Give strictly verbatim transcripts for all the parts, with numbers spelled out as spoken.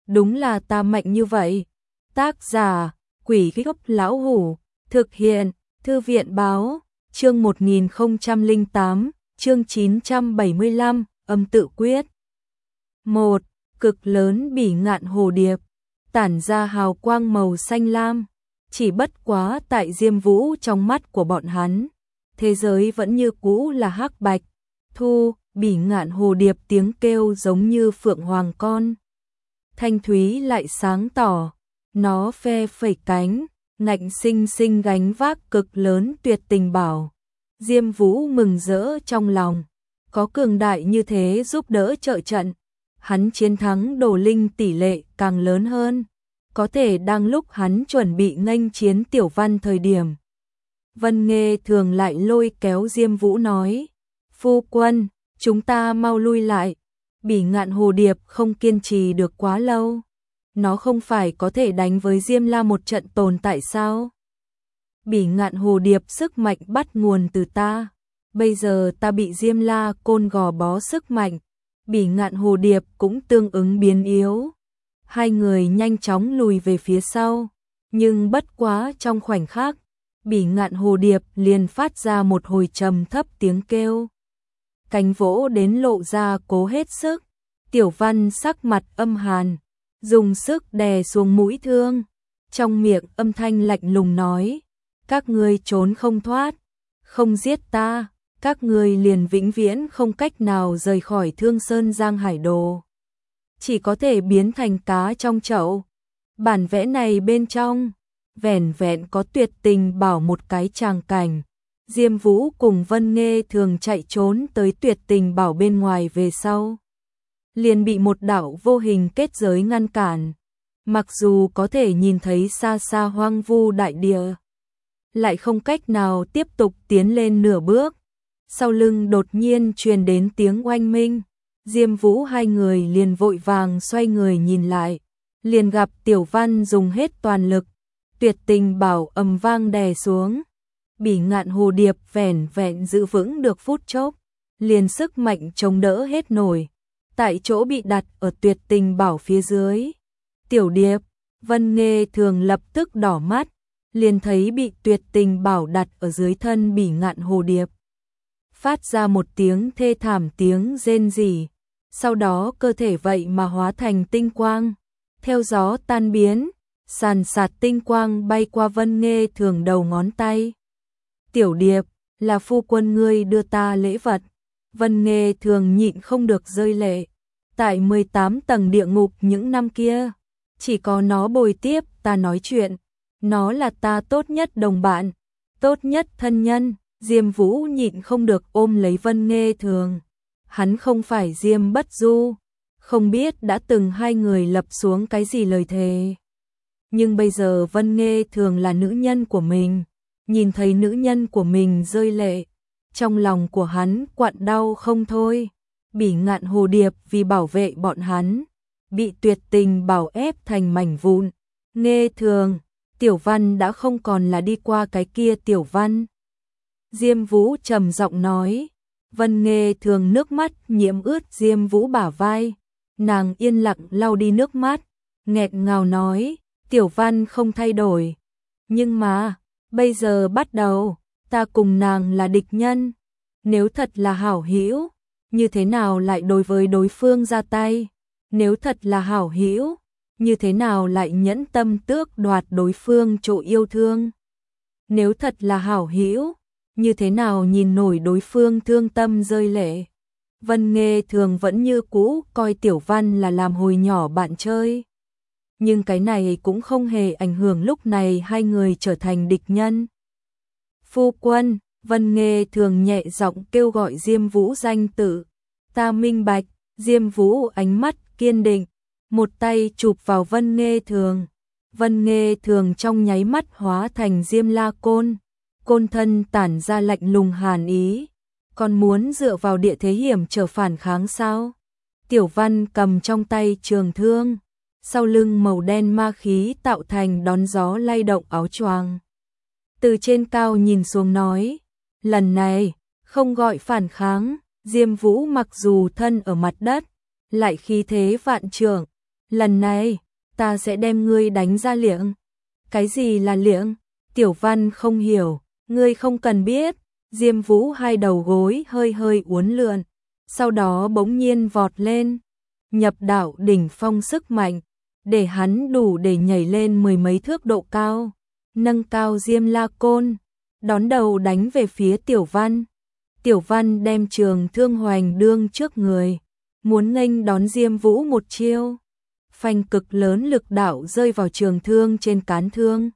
đúng là ta mạnh như vậy. Tác giả, Quỷ Gốc Lão Hủ, thực hiện, Thư viện Báo, chương một nghìn không trăm lẻ tám, chương chín trăm bảy mươi lăm, âm tự quyết. một. Cực lớn bỉ ngạn hồ điệp, tản ra hào quang màu xanh lam, chỉ bất quá tại Diêm Vũ trong mắt của bọn hắn, thế giới vẫn như cũ là hắc bạch. Thu, bỉ ngạn hồ điệp tiếng kêu giống như phượng hoàng con. Thanh thúy lại sáng tỏ, nó phe phẩy cánh, ngạnh sinh sinh gánh vác cực lớn tuyệt tình bảo. Diêm Vũ mừng rỡ trong lòng, có cường đại như thế giúp đỡ trợ trận, hắn chiến thắng Đồ Linh tỷ lệ càng lớn hơn, có thể đang lúc hắn chuẩn bị nghênh chiến Tiểu Văn thời điểm. Vân Nghê thường lại lôi kéo Diêm Vũ nói, phu quân, chúng ta mau lui lại, bỉ ngạn hồ điệp không kiên trì được quá lâu. Nó không phải có thể đánh với Diêm La một trận tồn tại sao? Bỉ ngạn hồ điệp sức mạnh bắt nguồn từ ta. Bây giờ ta bị Diêm La côn gò bó sức mạnh. Bỉ ngạn hồ điệp cũng tương ứng biến yếu. Hai người nhanh chóng lùi về phía sau. Nhưng bất quá trong khoảnh khắc, bỉ ngạn hồ điệp liền phát ra một hồi trầm thấp tiếng kêu. Cánh vỗ đến lộ ra cố hết sức. Tiểu Văn sắc mặt âm hàn, dùng sức đè xuống mũi thương, trong miệng âm thanh lạnh lùng nói, các ngươi trốn không thoát, không giết ta, các ngươi liền vĩnh viễn không cách nào rời khỏi Thương Sơn Giang Hải Đồ, chỉ có thể biến thành cá trong chậu. Bản vẽ này bên trong vẻn vẹn có tuyệt tình bảo một cái tràng cảnh. Diêm Vũ cùng Vân Nghê thường chạy trốn tới tuyệt tình bảo bên ngoài về sau, liền bị một đạo vô hình kết giới ngăn cản. Mặc dù có thể nhìn thấy xa xa hoang vu đại địa, lại không cách nào tiếp tục tiến lên nửa bước. Sau lưng đột nhiên truyền đến tiếng oanh minh, Diêm Vũ hai người liền vội vàng xoay người nhìn lại, liền gặp Tiểu Văn dùng hết toàn lực, tuyệt tình bảo ầm vang đè xuống. Bỉ ngạn hồ điệp vẻn vẹn giữ vững được phút chốc, liền sức mạnh chống đỡ hết nổi, tại chỗ bị đặt ở tuyệt tình bảo phía dưới. Tiểu điệp, Vân Nghê thường lập tức đỏ mắt, liền thấy bị tuyệt tình bảo đặt ở dưới thân bỉ ngạn hồ điệp. Phát ra một tiếng thê thảm tiếng rên rỉ, sau đó cơ thể vậy mà hóa thành tinh quang, theo gió tan biến, sàn sạt tinh quang bay qua Vân Nghê thường đầu ngón tay. Tiểu điệp, là phu quân ngươi đưa ta lễ vật. Vân Nghê thường nhịn không được rơi lệ. Tại mười tám tầng địa ngục những năm kia, chỉ có nó bồi tiếp ta nói chuyện. Nó là ta tốt nhất đồng bạn, tốt nhất thân nhân. Diêm Vũ nhịn không được ôm lấy Vân Nghê thường. Hắn không phải Diêm Bất Du, không biết đã từng hai người lập xuống cái gì lời thề. Nhưng bây giờ Vân Nghê thường là nữ nhân của mình. Nhìn thấy nữ nhân của mình rơi lệ, trong lòng của hắn quặn đau không thôi. Bỉ ngạn hồ điệp vì bảo vệ bọn hắn, bị tuyệt tình bảo ép thành mảnh vụn. Nghê thường, Tiểu Văn đã không còn là đi qua cái kia Tiểu Văn. Diêm Vũ trầm giọng nói. Vân Nghê thường nước mắt nhiễm ướt Diêm Vũ bả vai, nàng yên lặng lau đi nước mắt, nghẹt ngào nói, Tiểu Văn không thay đổi, nhưng mà bây giờ bắt đầu, ta cùng nàng là địch nhân. Nếu thật là hảo hữu, như thế nào lại đối với đối phương ra tay? Nếu thật là hảo hữu, như thế nào lại nhẫn tâm tước đoạt đối phương chỗ yêu thương? Nếu thật là hảo hữu, như thế nào nhìn nổi đối phương thương tâm rơi lệ? Vân Nghê thường vẫn như cũ coi Tiểu Văn là làm hồi nhỏ bạn chơi. Nhưng cái này cũng không hề ảnh hưởng lúc này hai người trở thành địch nhân. Phu quân, Vân Nghê thường nhẹ giọng kêu gọi Diêm Vũ danh tự. Ta minh bạch. Diêm Vũ ánh mắt kiên định, một tay chụp vào Vân Nghê thường. Vân Nghê thường trong nháy mắt hóa thành Diêm La côn, côn thân tản ra lạnh lùng hàn ý. Còn muốn dựa vào địa thế hiểm trở phản kháng sao? Tiểu Văn cầm trong tay trường thương, sau lưng màu đen ma khí tạo thành đón gió lay động áo choàng. Từ trên cao nhìn xuống nói, lần này, không gọi phản kháng. Diêm Vũ mặc dù thân ở mặt đất, lại khí thế vạn trượng, lần này, ta sẽ đem ngươi đánh ra liệng. Cái gì là liệng? Tiểu Văn không hiểu, ngươi không cần biết. Diêm Vũ hai đầu gối hơi hơi uốn lượn, sau đó bỗng nhiên vọt lên, nhập đạo đỉnh phong sức mạnh, để hắn đủ để nhảy lên mười mấy thước độ cao, nâng cao Diêm La Côn, đón đầu đánh về phía Tiểu Văn. Tiểu Văn đem trường thương hoành đương trước người, muốn nghênh đón Diêm Vũ một chiêu. Phanh, cực lớn lực đạo rơi vào trường thương trên cán thương.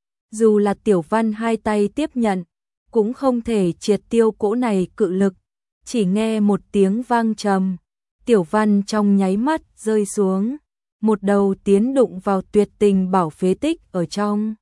Dù là Tiểu Văn hai tay tiếp nhận, cũng không thể triệt tiêu cỗ này cự lực. Chỉ nghe một tiếng vang trầm, Tiểu Văn trong nháy mắt rơi xuống, một đầu tiến đụng vào tuyệt tình bảo phế tích ở trong.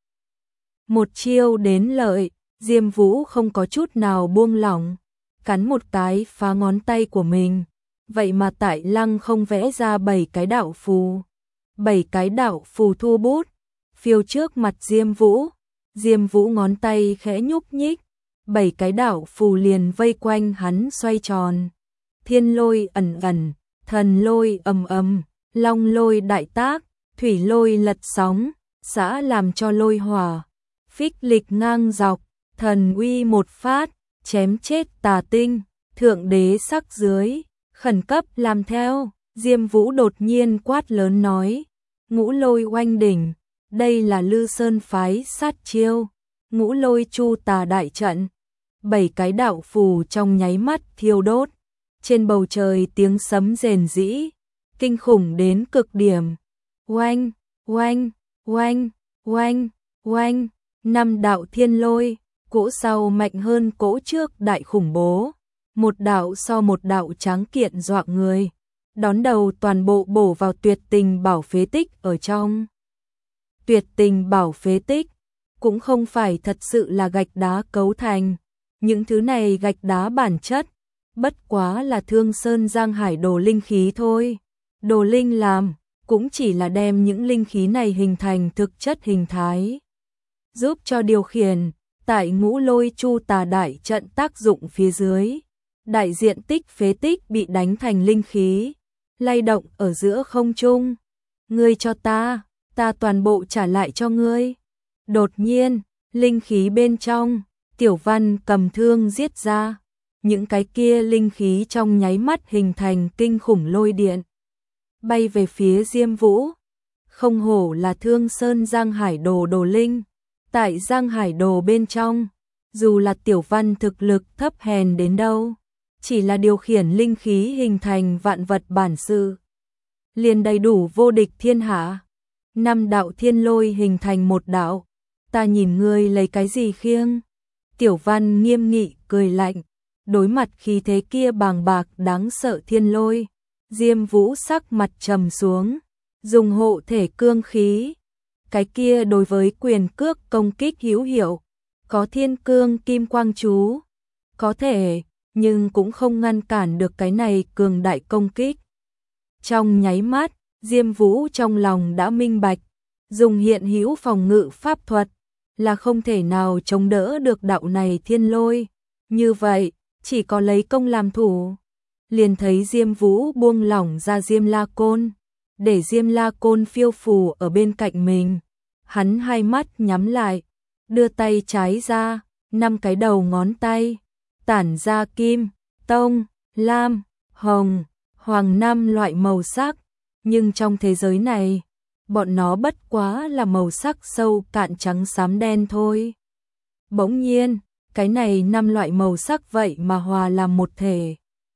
Một chiêu đến lợi, Diêm Vũ không có chút nào buông lỏng, cắn một cái phá ngón tay của mình. Vậy mà tại lăng không vẽ ra bảy cái đạo phù. Bảy cái đạo phù thu bút, phiêu trước mặt Diêm Vũ. Diêm Vũ ngón tay khẽ nhúc nhích, bảy cái đạo phù liền vây quanh hắn xoay tròn. Thiên lôi ẩn ẩn, thần lôi ầm ầm, long lôi đại tác, thủy lôi lật sóng, xã làm cho lôi hỏa. Phích lịch ngang dọc, thần uy một phát, chém chết tà tinh, thượng đế sắc dưới, khẩn cấp làm theo. Diêm Vũ đột nhiên quát lớn nói, ngũ lôi oanh đỉnh, đây là Lư Sơn phái sát chiêu, ngũ lôi chu tà đại trận. Bảy cái đạo phù trong nháy mắt thiêu đốt, trên bầu trời tiếng sấm rền rĩ, kinh khủng đến cực điểm. Oanh, oanh, oanh, oanh, oanh, năm đạo thiên lôi, cỗ sau mạnh hơn cỗ trước đại khủng bố, một đạo so một đạo tráng kiện dọa người, đón đầu toàn bộ bổ vào tuyệt tình bảo phế tích ở trong. Tuyệt tình bảo phế tích cũng không phải thật sự là gạch đá cấu thành, những thứ này gạch đá bản chất bất quá là Thương Sơn Giang Hải đồ linh khí thôi. Đồ linh làm cũng chỉ là đem những linh khí này hình thành thực chất hình thái, giúp cho điều khiển. Tại ngũ lôi chu tà đại trận tác dụng phía dưới, đại diện tích phế tích bị đánh thành linh khí, lay động ở giữa không trung. Ngươi cho ta, ta toàn bộ trả lại cho ngươi. Đột nhiên, linh khí bên trong, Tiểu Văn cầm thương giết ra, những cái kia linh khí trong nháy mắt hình thành kinh khủng lôi điện, bay về phía Diêm Vũ. Không hổ là Thương Sơn Giang Hải đồ đồ linh. Tại Giang Hải đồ bên trong, dù là Tiểu Văn thực lực thấp hèn đến đâu, chỉ là điều khiển linh khí hình thành vạn vật bản sự, liền đầy đủ vô địch thiên hạ. Năm đạo thiên lôi hình thành một đạo, ta nhìn ngươi lấy cái gì khiêng? Tiểu Văn nghiêm nghị cười lạnh, đối mặt khí thế kia bàng bạc đáng sợ thiên lôi, Diêm Vũ sắc mặt trầm xuống, dùng hộ thể cương khí. Cái kia đối với quyền cước công kích hữu hiệu, có thiên cương kim quang chú, có thể, nhưng cũng không ngăn cản được cái này cường đại công kích. Trong nháy mắt, Diêm Vũ trong lòng đã minh bạch, dùng hiện hữu phòng ngự pháp thuật là không thể nào chống đỡ được đạo này thiên lôi. Như vậy, chỉ có lấy công làm thủ. Liền thấy Diêm Vũ buông lỏng ra Diêm La Côn, để Diêm La Côn phiêu phù ở bên cạnh mình. Hắn hai mắt nhắm lại, đưa tay trái ra, năm cái đầu ngón tay tản ra kim, tông, lam, hồng, hoàng năm loại màu sắc, nhưng trong thế giới này, bọn nó bất quá là màu sắc sâu cạn trắng xám đen thôi. Bỗng nhiên, cái này năm loại màu sắc vậy mà hòa làm một thể.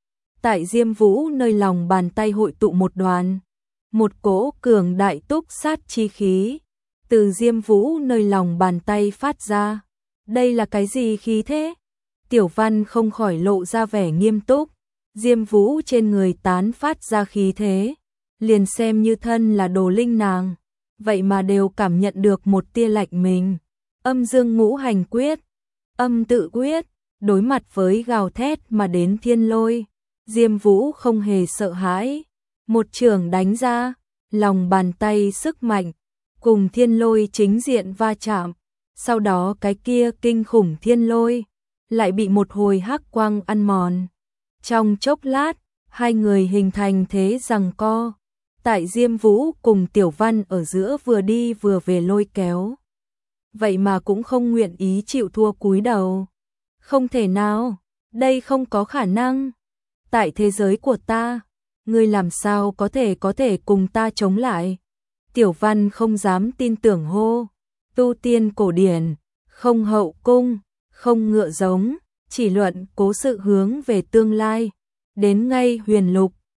Tại Diêm Vũ nơi lòng bàn tay hội tụ một đoàn, một cỗ cường đại túc sát chi khí, từ Diêm Vũ nơi lòng bàn tay phát ra. Đây là cái gì khí thế? Tiểu Văn không khỏi lộ ra vẻ nghiêm túc. Diêm Vũ trên người tán phát ra khí thế, liền xem như thân là đồ linh nàng, vậy mà đều cảm nhận được một tia lạnh mình. Âm dương ngũ hành quyết, âm tự quyết, đối mặt với gào thét mà đến thiên lôi, Diêm Vũ không hề sợ hãi, một chưởng đánh ra, lòng bàn tay sức mạnh cùng thiên lôi chính diện va chạm, sau đó cái kia kinh khủng thiên lôi lại bị một hồi hắc quang ăn mòn. Trong chốc lát, hai người hình thành thế giằng co, Tại Diêm Vũ cùng Tiểu Văn ở giữa vừa đi vừa về lôi kéo. Vậy mà cũng không nguyện ý chịu thua cúi đầu. Không thể nào, đây không có khả năng. Tại thế giới của ta, ngươi làm sao có thể có thể cùng ta chống lại? Tiểu Văn không dám tin tưởng hô. Tu tiên cổ điển, không hậu cung, không ngựa giống, chỉ luận cố sự hướng về tương lai. Đến ngay huyền lục,